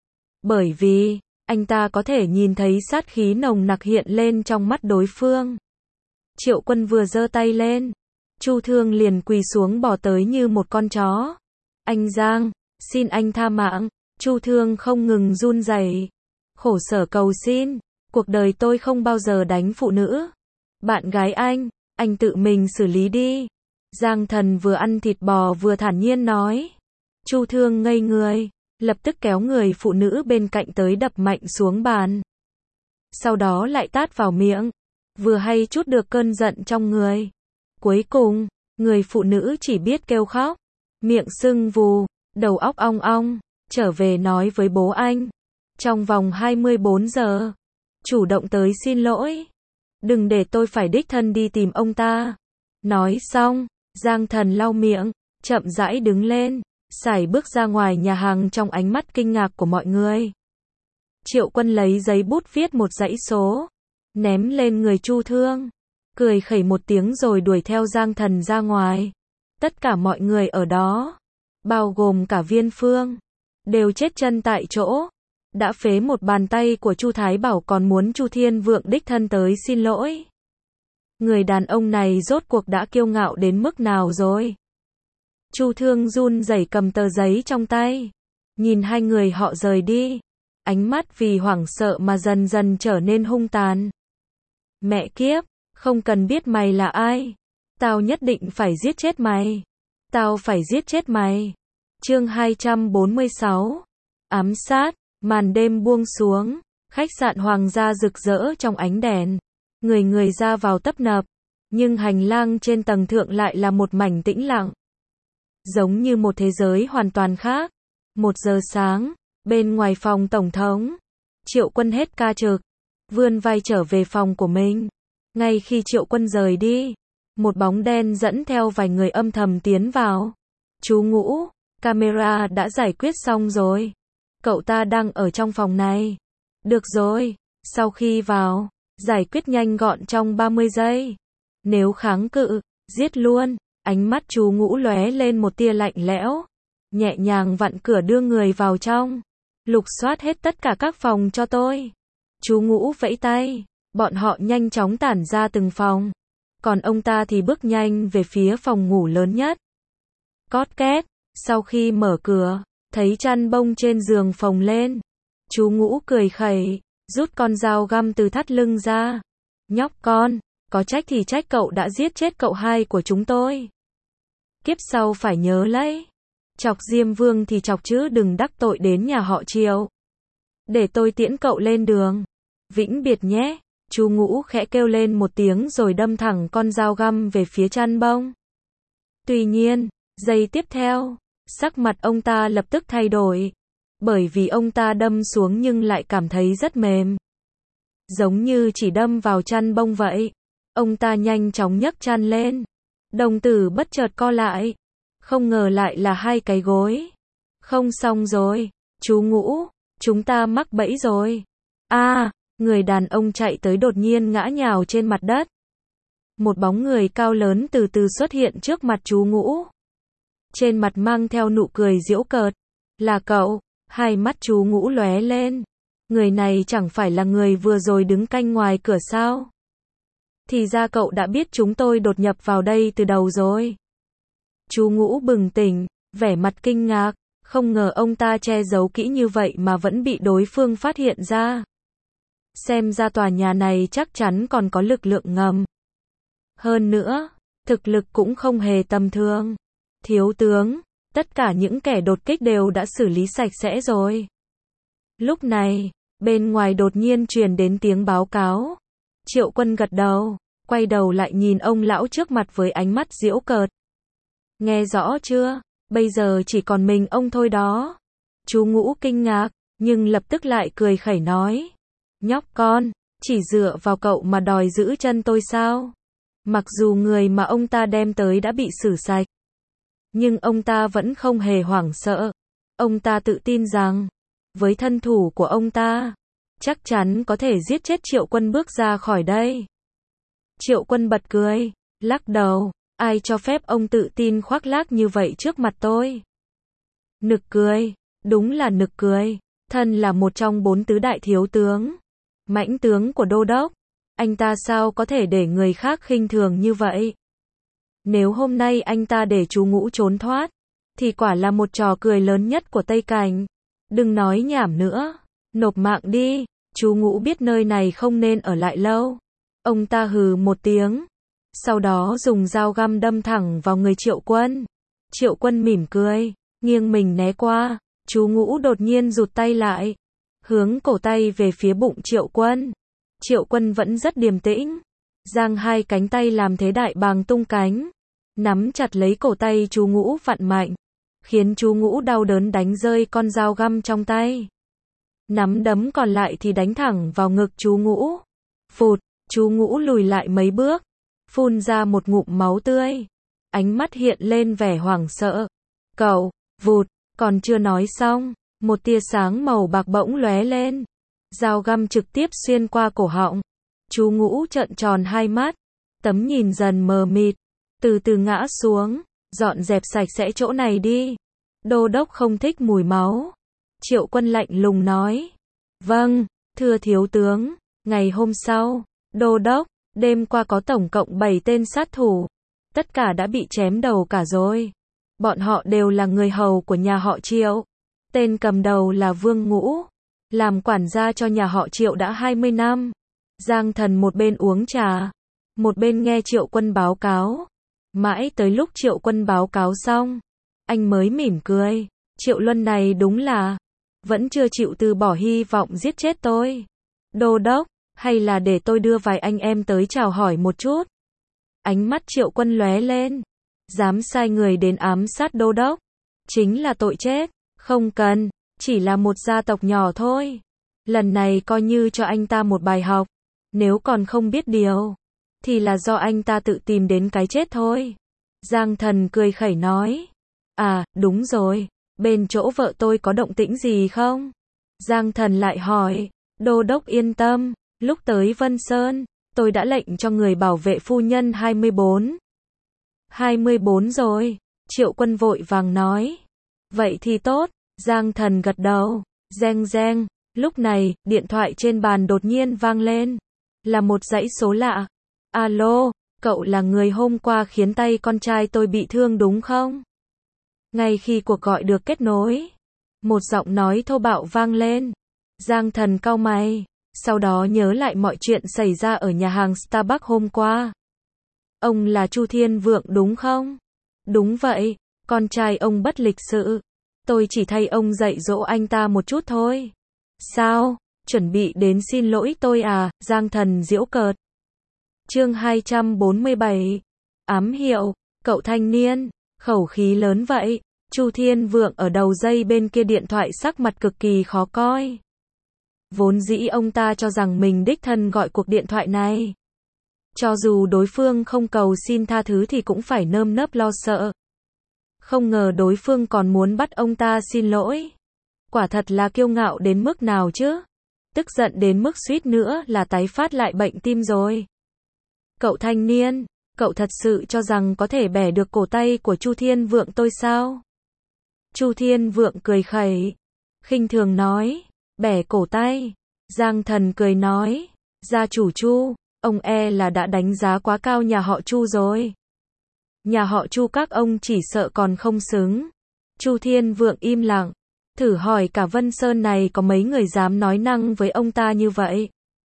Bởi vì, anh ta có thể nhìn thấy sát khí nồng nặc hiện lên trong mắt đối phương. Triệu Quân vừa giơ tay lên, Chu Thương liền quỳ xuống bò tới như một con chó. Anh Giang, xin anh tha mạng. Chu Thương không ngừng run rẩy, khổ sở cầu xin. Cuộc đời tôi không bao giờ đánh phụ nữ. Bạn gái anh tự mình xử lý đi. Giang Thần vừa ăn thịt bò vừa thản nhiên nói. Chu Thương ngây người, lập tức kéo người phụ nữ bên cạnh tới đập mạnh xuống bàn. Sau đó lại tát vào miệng, vừa hay trút được cơn giận trong người. Cuối cùng, người phụ nữ chỉ biết kêu khóc, miệng sưng vù, đầu óc ong ong, trở về nói với bố anh. Trong vòng 24 giờ, chủ động tới xin lỗi. Đừng để tôi phải đích thân đi tìm ông ta. Nói xong, Giang Thần lau miệng, chậm rãi đứng lên, sải bước ra ngoài nhà hàng trong ánh mắt kinh ngạc của mọi người. Triệu Quân lấy giấy bút viết một dãy số, ném lên người Chu Thương, cười khẩy một tiếng rồi đuổi theo Giang Thần ra ngoài. Tất cả mọi người ở đó, bao gồm cả Viên Phương, đều chết chân tại chỗ. Đã phế một bàn tay của Chu Thái Bảo còn muốn Chu Thiên Vượng đích thân tới xin lỗi. Người đàn ông này rốt cuộc đã kiêu ngạo đến mức nào rồi? Chu Thương run rẩy cầm tờ giấy trong tay, nhìn hai người họ rời đi, ánh mắt vì hoảng sợ mà dần dần trở nên hung tàn. Mẹ kiếp, không cần biết mày là ai, tao nhất định phải giết chết mày. Tao phải giết chết mày. Chương 246. Ám sát. Màn đêm buông xuống, khách sạn Hoàng gia rực rỡ trong ánh đèn. Người ra vào tấp nập, nhưng hành lang trên tầng thượng lại là một mảnh tĩnh lặng. Giống như một thế giới hoàn toàn khác. 1 giờ sáng, bên ngoài phòng tổng thống, Triệu Quân hết ca trực, vươn vai trở về phòng của mình. Ngay khi Triệu Quân rời đi, một bóng đen dẫn theo vài người âm thầm tiến vào. Chú Ngũ, camera đã giải quyết xong rồi. Cậu ta đang ở trong phòng này. Được rồi, sau khi vào, giải quyết nhanh gọn trong 30 giây. Nếu kháng cự, giết luôn. Ánh mắt chú Ngũ lóe lên một tia lạnh lẽo. Nhẹ nhàng vặn cửa đưa người vào trong. Lục soát hết tất cả các phòng cho tôi. Chú Ngũ vẫy tay. Bọn họ nhanh chóng tản ra từng phòng. Còn ông ta thì bước nhanh về phía phòng ngủ lớn nhất. Cót két. Sau khi mở cửa, thấy chăn bông trên giường phồng lên. Chú Ngũ cười khẩy, rút con dao găm từ thắt lưng ra. Nhóc con, có trách thì trách cậu đã giết chết cậu hai của chúng tôi. Kiếp sau phải nhớ lấy. Chọc Diêm Vương thì chọc chứ đừng đắc tội đến nhà họ Triệu. Để tôi tiễn cậu lên đường. Vĩnh biệt nhé. Chú Ngũ khẽ kêu lên một tiếng rồi đâm thẳng con dao găm về phía chăn bông. Tuy nhiên, giây tiếp theo, sắc mặt ông ta lập tức thay đổi. Bởi vì ông ta đâm xuống nhưng lại cảm thấy rất mềm. Giống như chỉ đâm vào chăn bông vậy. Ông ta nhanh chóng nhấc chăn lên. Đồng tử bất chợt co lại. Không ngờ lại là hai cái gối. Không xong rồi, chú Ngũ, chúng ta mắc bẫy rồi. Người đàn ông chạy tới đột nhiên ngã nhào trên mặt đất. Một bóng người cao lớn từ từ xuất hiện trước mặt chú Ngũ. Trên mặt mang theo nụ cười giễu cợt. Là cậu, hai mắt chú Ngũ lóe lên. Người này chẳng phải là người vừa rồi đứng canh ngoài cửa sao? Thì ra cậu đã biết chúng tôi đột nhập vào đây từ đầu rồi. Chú Ngũ bừng tỉnh, vẻ mặt kinh ngạc, không ngờ ông ta che giấu kỹ như vậy mà vẫn bị đối phương phát hiện ra. Xem ra tòa nhà này chắc chắn còn có lực lượng ngầm. Hơn nữa, thực lực cũng không hề tầm thường. Thiếu tướng, tất cả những kẻ đột kích đều đã xử lý sạch sẽ rồi. Lúc này, bên ngoài đột nhiên truyền đến tiếng báo cáo. Triệu Quân gật đầu, quay đầu lại nhìn ông lão trước mặt với ánh mắt giễu cợt. Nghe rõ chưa? Bây giờ chỉ còn mình ông thôi đó. Chú Ngũ kinh ngạc, nhưng lập tức lại cười khẩy nói. Nhóc con, chỉ dựa vào cậu mà đòi giữ chân tôi sao? Mặc dù người mà ông ta đem tới đã bị xử sạch, nhưng ông ta vẫn không hề hoảng sợ. Ông ta tự tin rằng, với thân thủ của ông ta, chắc chắn có thể giết chết Triệu Quân bước ra khỏi đây. Triệu Quân bật cười, lắc đầu, ai cho phép ông tự tin khoác lác như vậy trước mặt tôi? Nực cười, đúng là nực cười, thân là một trong 4 tứ đại thiếu tướng, mãnh tướng của đô đốc, anh ta sao có thể để người khác khinh thường như vậy? Nếu hôm nay anh ta để chú Ngũ trốn thoát, thì quả là một trò cười lớn nhất của Tây Cảnh. Đừng nói nhảm nữa, nộp mạng đi. Chú Ngũ biết nơi này không nên ở lại lâu. Ông ta hừ một tiếng, sau đó dùng dao găm đâm thẳng vào người Triệu Quân. Triệu Quân mỉm cười, nghiêng mình né qua. Chú Ngũ đột nhiên rụt tay lại, hướng cổ tay về phía bụng Triệu Quân. Triệu Quân vẫn rất điềm tĩnh, giang hai cánh tay làm thế đại bàng tung cánh, nắm chặt lấy cổ tay chú Ngũ vặn mạnh, khiến chú Ngũ đau đớn đánh rơi con dao găm trong tay. Nắm đấm còn lại thì đánh thẳng vào ngực chú Ngũ. Phụt, chú Ngũ lùi lại mấy bước, phun ra một ngụm máu tươi. Ánh mắt hiện lên vẻ hoảng sợ. Cậu, vụt, còn chưa nói xong, một tia sáng màu bạc bỗng lóe lên. Dao găm trực tiếp xuyên qua cổ họng. Chú Ngũ trợn tròn hai mắt, tấm nhìn dần mờ mịt, từ từ ngã xuống. Dọn dẹp sạch sẽ chỗ này đi. Đô đốc không thích mùi máu. Triệu Quân lạnh lùng nói. Vâng, thưa thiếu tướng. Ngày hôm sau, đô đốc, đêm qua có tổng cộng 7 tên sát thủ. Tất cả đã bị chém đầu cả rồi. Bọn họ đều là người hầu của nhà họ Triệu. Tên cầm đầu là Vương Ngũ, làm quản gia cho nhà họ Triệu đã 20 năm. Giang Thần một bên uống trà, một bên nghe Triệu Quân báo cáo. Mãi tới lúc Triệu Quân báo cáo xong, anh mới mỉm cười. Triệu Luân này đúng là vẫn chưa chịu từ bỏ hy vọng giết chết tôi. Đô đốc, hay là để tôi đưa vài anh em tới chào hỏi một chút? Ánh mắt Triệu Quân lóe lên. Dám sai người đến ám sát đô đốc, chính là tội chết. Không cần, chỉ là một gia tộc nhỏ thôi. Lần này coi như cho anh ta một bài học. Nếu còn không biết điều, thì là do anh ta tự tìm đến cái chết thôi. Giang Thần cười khẩy nói. À, đúng rồi, bên chỗ vợ tôi có động tĩnh gì không? Giang Thần lại hỏi. Đô đốc yên tâm, lúc tới Vân Sơn, tôi đã lệnh cho người bảo vệ phu nhân 24. 24 rồi, Triệu Quân vội vàng nói. Vậy thì tốt, Giang Thần gật đầu. Reng reng, lúc này, điện thoại trên bàn đột nhiên vang lên. Là một dãy số lạ. Alo, cậu là người hôm qua khiến tay con trai tôi bị thương đúng không? Ngay khi cuộc gọi được kết nối, một giọng nói thô bạo vang lên. Giang Thần cau mày, sau đó nhớ lại mọi chuyện xảy ra ở nhà hàng Starbucks hôm qua. Ông là Chu Thiên Vượng đúng không? Đúng vậy, con trai ông bất lịch sự. Tôi chỉ thay ông dạy dỗ anh ta một chút thôi. Sao? Chuẩn bị đến xin lỗi tôi à? Giang Thần giễu cợt. Chương 247. Ám hiệu, cậu thanh niên, khẩu khí lớn vậy. Chu Thiên Vượng ở đầu dây bên kia điện thoại sắc mặt cực kỳ khó coi. Vốn dĩ ông ta cho rằng mình đích thân gọi cuộc điện thoại này. Cho dù đối phương không cầu xin tha thứ thì cũng phải nơm nớp lo sợ. Không ngờ đối phương còn muốn bắt ông ta xin lỗi. Quả thật là kiêu ngạo đến mức nào chứ? Tức giận đến mức suýt nữa là tái phát lại bệnh tim rồi. Cậu thanh niên, cậu thật sự cho rằng có thể bẻ được cổ tay của Chu Thiên Vượng tôi sao? Chu Thiên Vượng cười khẩy, khinh thường nói, bẻ cổ tay. Giang Thần cười nói, gia chủ Chu, ông là đã đánh giá quá cao nhà họ Chu rồi. Nhà họ Chu các ông chỉ sợ còn không xứng. Chu Thiên Vượng im lặng, thử hỏi cả Vân Sơn này có mấy người dám nói năng với ông ta như vậy.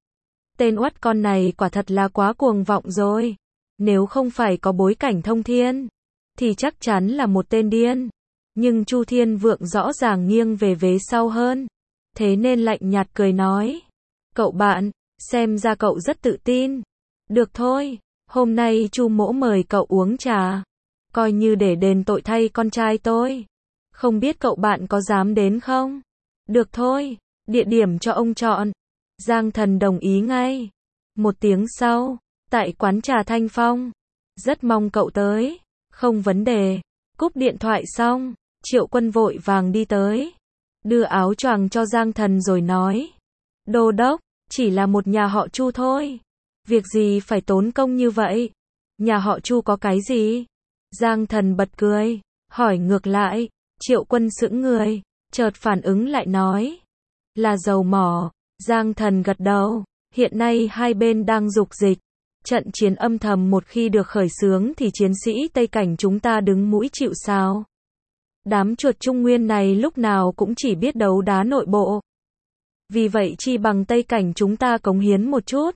Tên oắt con này quả thật là quá cuồng vọng rồi. Nếu không phải có bối cảnh thông thiên, thì chắc chắn là một tên điên. Nhưng Chu Thiên Vượng rõ ràng nghiêng về vế sau hơn. Thế nên lạnh nhạt cười nói. Cậu bạn, xem ra cậu rất tự tin. Được thôi, hôm nay Chu mỗ mời cậu uống trà. Coi như để đền tội thay con trai tôi. Không biết cậu bạn có dám đến không? Được thôi, địa điểm cho ông chọn. Giang Thần đồng ý ngay. Một tiếng sau, tại quán trà Thanh Phong. Rất mong cậu tới. Không vấn đề. Cúp điện thoại xong, Triệu Quân vội vàng đi tới. Đưa áo choàng cho Giang Thần rồi nói. Đô đốc, chỉ là một nhà họ Chu thôi. Việc gì phải tốn công như vậy? Nhà họ Chu có cái gì? Giang Thần bật cười, hỏi ngược lại. Triệu Quân sững người, chợt phản ứng lại nói. Là dầu mỏ. Giang Thần gật đầu. Hiện nay hai bên đang dục dịch. Trận chiến âm thầm một khi được khởi xướng thì chiến sĩ Tây Cảnh chúng ta đứng mũi chịu sào. Đám chuột Trung Nguyên này lúc nào cũng chỉ biết đấu đá nội bộ. Vì vậy chi bằng Tây Cảnh chúng ta cống hiến một chút.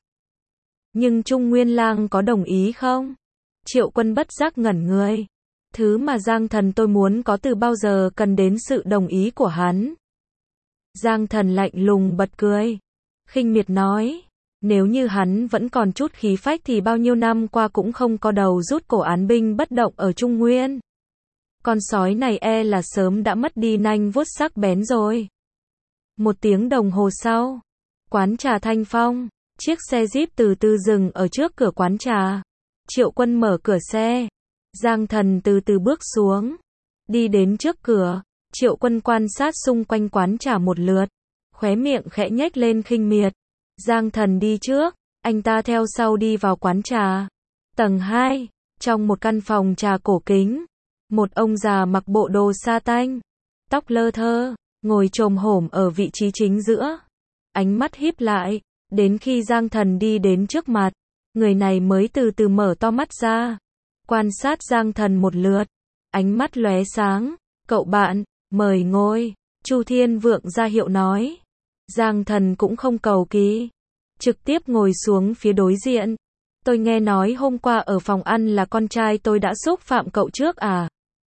Nhưng Trung Nguyên Lang có đồng ý không? Triệu Quân bất giác ngẩn người. Thứ mà Giang Thần tôi muốn có từ bao giờ cần đến sự đồng ý của hắn. Giang Thần lạnh lùng bật cười. Khinh miệt nói. Nếu như hắn vẫn còn chút khí phách thì bao nhiêu năm qua cũng không có đầu rút cổ án binh bất động ở Trung Nguyên. Con sói này là sớm đã mất đi nanh vuốt sắc bén rồi. Một tiếng đồng hồ sau, quán trà Thanh Phong, chiếc xe Jeep từ từ dừng ở trước cửa quán trà. Triệu Quân mở cửa xe. Giang Thần từ từ bước xuống. Đi đến trước cửa, Triệu Quân quan sát xung quanh quán trà một lượt. Khóe miệng khẽ nhếch lên khinh miệt. Giang Thần đi trước, anh ta theo sau đi vào quán trà. Tầng 2, trong một căn phòng trà cổ kính. Một ông già mặc bộ đồ sa tanh, tóc lơ thơ, ngồi chồm hổm ở vị trí chính giữa. Ánh mắt híp lại, đến khi Giang Thần đi đến trước mặt, người này mới từ từ mở to mắt ra. Quan sát Giang Thần một lượt, ánh mắt lóe sáng. Cậu bạn, mời ngồi. Chu Thiên Vượng ra hiệu nói. Giang Thần cũng không cầu kỳ, trực tiếp ngồi xuống phía đối diện. Tôi nghe nói hôm qua ở phòng ăn là con trai tôi đã xúc phạm cậu trước à?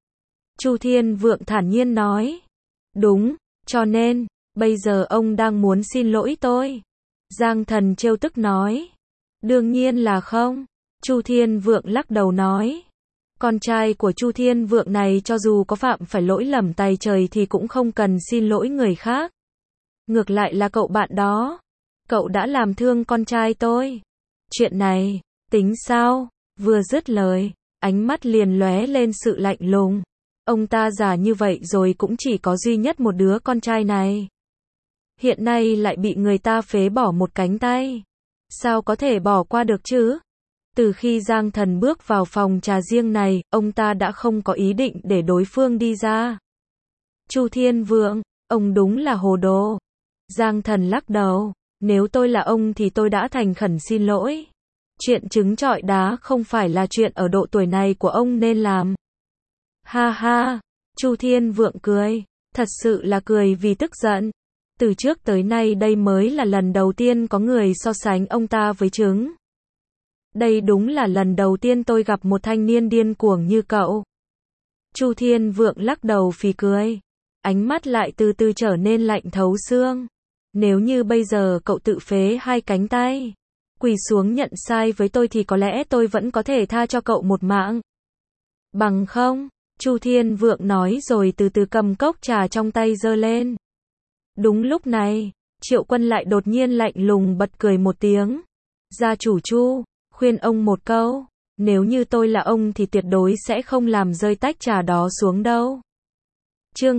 Chu Thiên Vượng thản nhiên nói. Đúng, cho nên, bây giờ ông đang muốn xin lỗi tôi. Giang Thần trêu tức nói. Đương nhiên là không. Chu Thiên Vượng lắc đầu nói. Con trai của Chu Thiên Vượng này cho dù có phạm phải lỗi lầm tày trời thì cũng không cần xin lỗi người khác. Ngược lại là cậu bạn đó. Cậu đã làm thương con trai tôi. Chuyện này, tính sao? Vừa dứt lời, ánh mắt liền lóe lên sự lạnh lùng. Ông ta già như vậy rồi cũng chỉ có duy nhất một đứa con trai này. Hiện nay lại bị người ta phế bỏ một cánh tay. Sao có thể bỏ qua được chứ? Từ khi Giang Thần bước vào phòng trà riêng này, ông ta đã không có ý định để đối phương đi ra. Chu Thiên Vượng, ông đúng là hồ đồ. Giang Thần lắc đầu, nếu tôi là ông thì tôi đã thành khẩn xin lỗi. Chuyện trứng trọi đá không phải là chuyện ở độ tuổi này của ông nên làm. Ha ha, Chu Thiên Vượng cười, thật sự là cười vì tức giận. Từ trước tới nay đây mới là lần đầu tiên có người so sánh ông ta với trứng. Đây đúng là lần đầu tiên tôi gặp một thanh niên điên cuồng như cậu. Chu Thiên Vượng lắc đầu phì cười, ánh mắt lại từ từ trở nên lạnh thấu xương. Nếu như bây giờ cậu tự phế hai cánh tay, quỳ xuống nhận sai với tôi thì có lẽ tôi vẫn có thể tha cho cậu một mạng. Bằng không, Chu Thiên Vượng nói rồi từ từ cầm cốc trà trong tay giơ lên. Đúng lúc này, Triệu Quân lại đột nhiên lạnh lùng bật cười một tiếng. Gia chủ Chu, khuyên ông một câu, nếu như tôi là ông thì tuyệt đối sẽ không làm rơi tách trà đó xuống đâu. Chương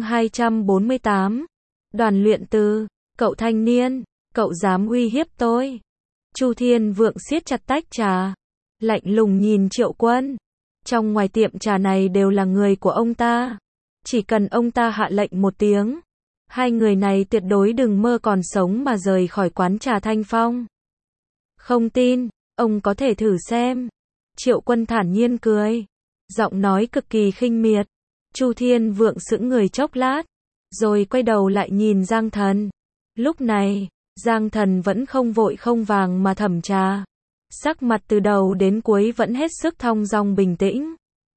248. Đoàn luyện từ, cậu thanh niên, cậu dám uy hiếp tôi. Chu Thiên Vượng siết chặt tách trà, lạnh lùng nhìn Triệu Quân. Trong ngoài tiệm trà này đều là người của ông ta. Chỉ cần ông ta hạ lệnh một tiếng, hai người này tuyệt đối đừng mơ còn sống mà rời khỏi quán trà Thanh Phong. Không tin, ông có thể thử xem. Triệu Quân thản nhiên cười, giọng nói cực kỳ khinh miệt. Chu Thiên Vượng sững người chốc lát, rồi quay đầu lại nhìn Giang Thần. Lúc này, Giang Thần vẫn không vội không vàng mà thẩm trà. Sắc mặt từ đầu đến cuối vẫn hết sức thong dong bình tĩnh.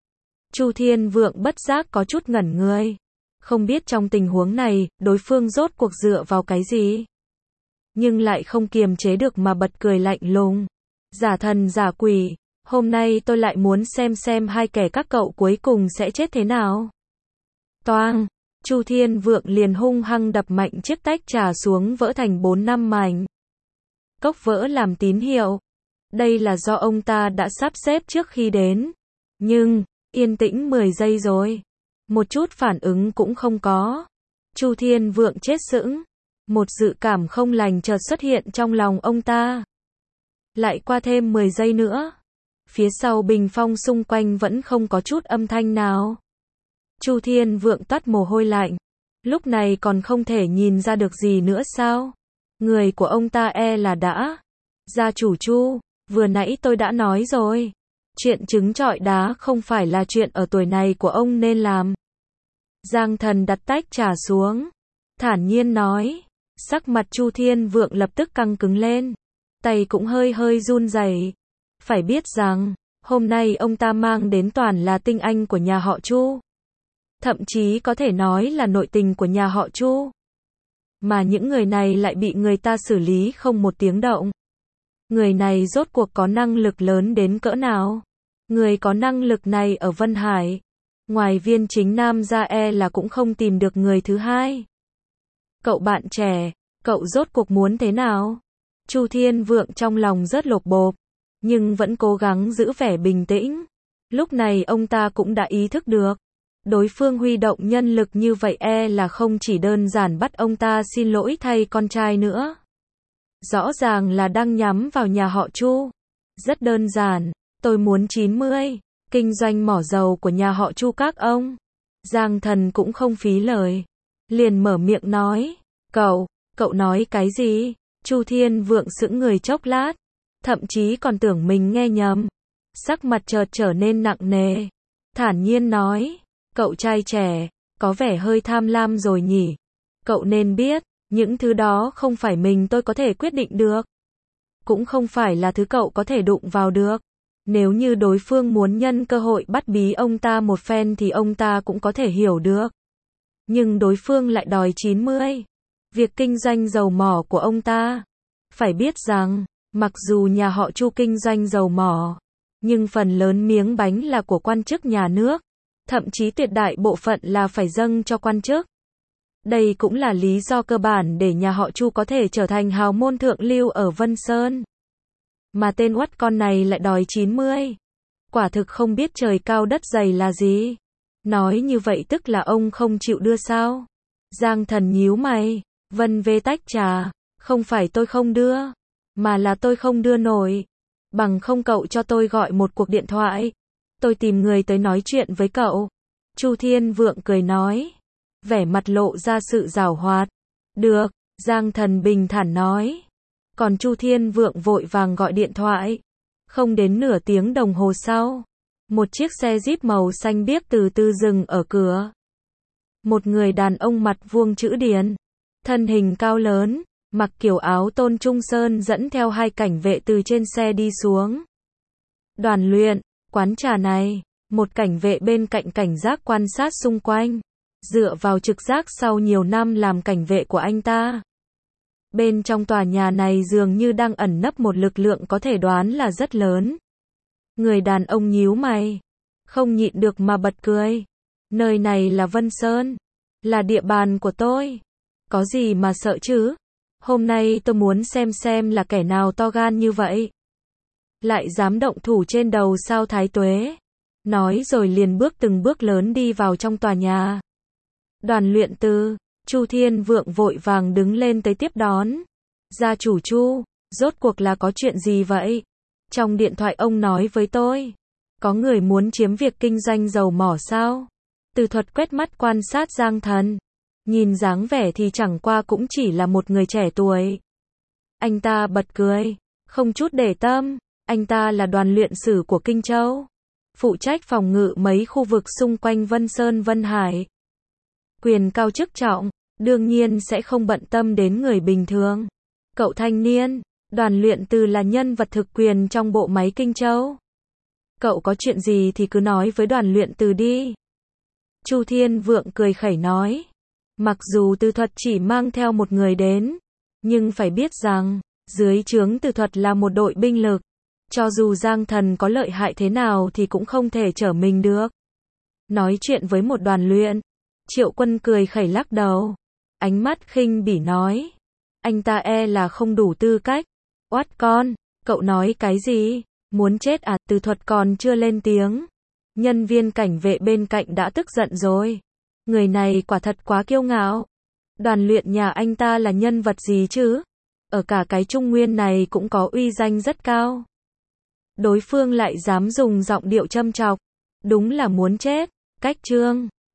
Chu Thiên Vượng bất giác có chút ngẩn người. Không biết trong tình huống này, đối phương rốt cuộc dựa vào cái gì. Nhưng lại không kiềm chế được mà bật cười lạnh lùng. Giả thần giả quỷ, hôm nay tôi lại muốn xem hai kẻ các cậu cuối cùng sẽ chết thế nào. Toang, Chu Thiên Vượng liền hung hăng đập mạnh chiếc tách trà xuống vỡ thành 4-5 mảnh. Cốc vỡ làm tín hiệu. Đây là do ông ta đã sắp xếp trước khi đến. Nhưng, yên tĩnh 10 giây rồi. Một chút phản ứng cũng không có. Chu Thiên Vượng chết sững. Một dự cảm không lành chợt xuất hiện trong lòng ông ta. Lại qua thêm 10 giây nữa. Phía sau bình phong xung quanh vẫn không có chút âm thanh nào. Chu Thiên Vượng toát mồ hôi lạnh. Lúc này còn không thể nhìn ra được gì nữa sao? Người của ông ta là đã. Gia chủ Chu, vừa nãy tôi đã nói rồi. Chuyện trứng trọi đá không phải là chuyện ở tuổi này của ông nên làm. Giang Thần đặt tách trà xuống, thản nhiên nói. Sắc mặt Chu Thiên Vượng lập tức căng cứng lên. Tay cũng hơi hơi run rẩy. Phải biết rằng, hôm nay ông ta mang đến toàn là tinh anh của nhà họ Chu. Thậm chí có thể nói là nội tình của nhà họ Chu. Mà những người này lại bị người ta xử lý không một tiếng động. Người này rốt cuộc có năng lực lớn đến cỡ nào? Người có năng lực này ở Vân Hải, ngoài Viên Chính Nam ra là cũng không tìm được người thứ hai. Cậu bạn trẻ, cậu rốt cuộc muốn thế nào? Chu Thiên Vượng trong lòng rất lột bột, nhưng vẫn cố gắng giữ vẻ bình tĩnh. Lúc này ông ta cũng đã ý thức được. Đối phương huy động nhân lực như vậy là không chỉ đơn giản bắt ông ta xin lỗi thay con trai nữa. Rõ ràng là đang nhắm vào nhà họ Chu. Rất đơn giản, tôi muốn 90, kinh doanh mỏ dầu của nhà họ Chu các ông. Giang Thần cũng không phí lời. Liền mở miệng nói, cậu nói cái gì? Chu Thiên Vượng sững người chốc lát. Thậm chí còn tưởng mình nghe nhầm. Sắc mặt chợt trở nên nặng nề. Thản nhiên nói, cậu trai trẻ, có vẻ hơi tham lam rồi nhỉ. Cậu nên biết, những thứ đó không phải mình tôi có thể quyết định được. Cũng không phải là thứ cậu có thể đụng vào được. Nếu như đối phương muốn nhân cơ hội bắt bí ông ta một phen thì ông ta cũng có thể hiểu được. Nhưng đối phương lại đòi 90. Việc kinh doanh dầu mỏ của ông ta. Phải biết rằng, mặc dù nhà họ Chu kinh doanh dầu mỏ, nhưng phần lớn miếng bánh là của quan chức nhà nước. Thậm chí tuyệt đại bộ phận là phải dâng cho quan chức. Đây cũng là lý do cơ bản để nhà họ Chu có thể trở thành hào môn thượng lưu ở Vân Sơn. Mà tên oắt con này lại đòi 90. Quả thực không biết trời cao đất dày là gì. Nói như vậy tức là ông không chịu đưa sao? Giang Thần nhíu mày, vân vê tách trà, không phải tôi không đưa, mà là tôi không đưa nổi. Bằng không cậu cho tôi gọi một cuộc điện thoại, tôi tìm người tới nói chuyện với cậu. Chu Thiên Vượng cười nói, vẻ mặt lộ ra sự giảo hoạt. Được, Giang Thần bình thản nói. Còn Chu Thiên Vượng vội vàng gọi điện thoại. Không đến nửa tiếng đồng hồ sau, một chiếc xe Jeep màu xanh biếc từ từ dừng ở cửa. Một người đàn ông mặt vuông chữ điển, thân hình cao lớn, mặc kiểu áo tôn trung sơn dẫn theo hai cảnh vệ từ trên xe đi xuống. Đoàn Luyện, quán trà này, một cảnh vệ bên cạnh cảnh giác quan sát xung quanh, dựa vào trực giác sau nhiều năm làm cảnh vệ của anh ta. Bên trong tòa nhà này dường như đang ẩn nấp một lực lượng có thể đoán là rất lớn. Người đàn ông nhíu mày, không nhịn được mà bật cười. Nơi này là Vân Sơn, là địa bàn của tôi. Có gì mà sợ chứ? Hôm nay tôi muốn xem là kẻ nào to gan như vậy. Lại dám động thủ trên đầu sao Thái Tuế. Nói rồi liền bước từng bước lớn đi vào trong tòa nhà. Đoàn Luyện Từ, Chu Thiên Vượng vội vàng đứng lên tới tiếp đón. Gia chủ Chu, rốt cuộc là có chuyện gì vậy? Trong điện thoại ông nói với tôi, có người muốn chiếm việc kinh doanh dầu mỏ sao? Từ Thuật quét mắt quan sát Giang Thần. Nhìn dáng vẻ thì chẳng qua cũng chỉ là một người trẻ tuổi. Anh ta bật cười, không chút để tâm. Anh ta là đoàn luyện sử của Kinh Châu, phụ trách phòng ngự mấy khu vực xung quanh Vân Sơn Vân Hải. Quyền cao chức trọng, đương nhiên sẽ không bận tâm đến người bình thường. Cậu thanh niên, Đoàn Luyện Từ là nhân vật thực quyền trong bộ máy Kinh Châu. Cậu có chuyện gì thì cứ nói với Đoàn Luyện Từ đi. Chu Thiên Vượng cười khẩy nói. Mặc dù Từ Thuật chỉ mang theo một người đến, nhưng phải biết rằng, dưới trướng Từ Thuật là một đội binh lực. Cho dù Giang Thần có lợi hại thế nào thì cũng không thể trở mình được. Nói chuyện với một đoàn luyện, Triệu Quân cười khẩy lắc đầu. Ánh mắt khinh bỉ nói. Anh ta là không đủ tư cách. Oát con, cậu nói cái gì? Muốn chết à? Từ Thuật còn chưa lên tiếng. Nhân viên cảnh vệ bên cạnh đã tức giận rồi. Người này quả thật quá kiêu ngạo. Đoàn luyện nhà anh ta là nhân vật gì chứ? Ở cả cái Trung Nguyên này cũng có uy danh rất cao. Đối phương lại dám dùng giọng điệu châm chọc. Đúng là muốn chết. Cách chương